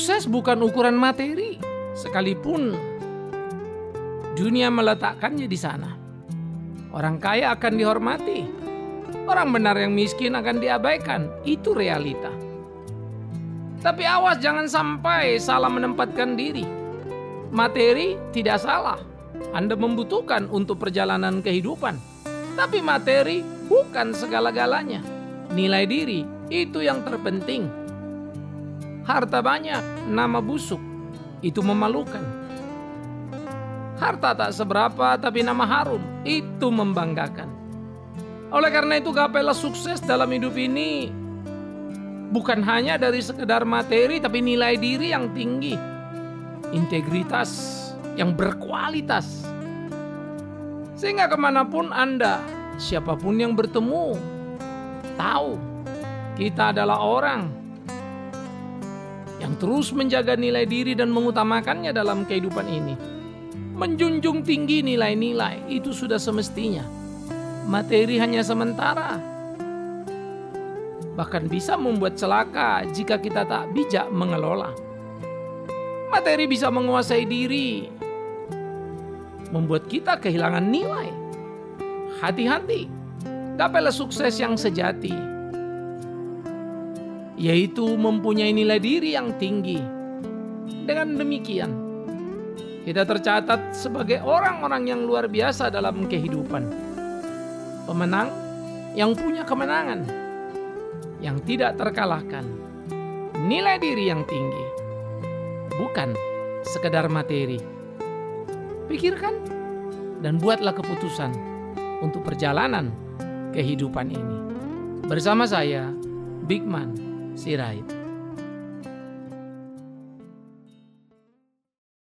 Sukses bukan ukuran materi, sekalipun dunia meletakkannya di sana. Orang kaya akan dihormati, orang benar yang miskin akan diabaikan. Itu realita. Tapi awas jangan sampai salah menempatkan diri. Materi tidak salah, Anda membutuhkan untuk perjalanan kehidupan. Tapi materi bukan segala-galanya. Nilai diri itu yang terpenting. Harta banyak, nama busuk, itu memalukan. Harta tak seberapa tapi nama harum, itu membanggakan. Oleh karena itu gapailah sukses dalam hidup ini bukan hanya dari sekedar materi, tapi nilai diri yang tinggi, integritas yang berkualitas. Sehingga kemanapun Anda, siapapun yang bertemu, tahu kita adalah orang yang terus menjaga nilai diri dan mengutamakannya dalam kehidupan ini. Menjunjung tinggi nilai-nilai, itu sudah semestinya. Materi hanya sementara, bahkan bisa membuat celaka jika kita tak bijak mengelola. Materi bisa menguasai diri, membuat kita kehilangan nilai. Hati-hati, gapailah sukses yang sejati, yaitu mempunyai nilai diri yang tinggi. Dengan demikian, kita tercatat sebagai orang-orang yang luar biasa dalam kehidupan. Pemenang yang punya kemenangan, yang tidak terkalahkan. Nilai diri yang tinggi, bukan sekedar materi. Pikirkan dan buatlah keputusan untuk perjalanan kehidupan ini. Bersama saya, Bigman Sirait.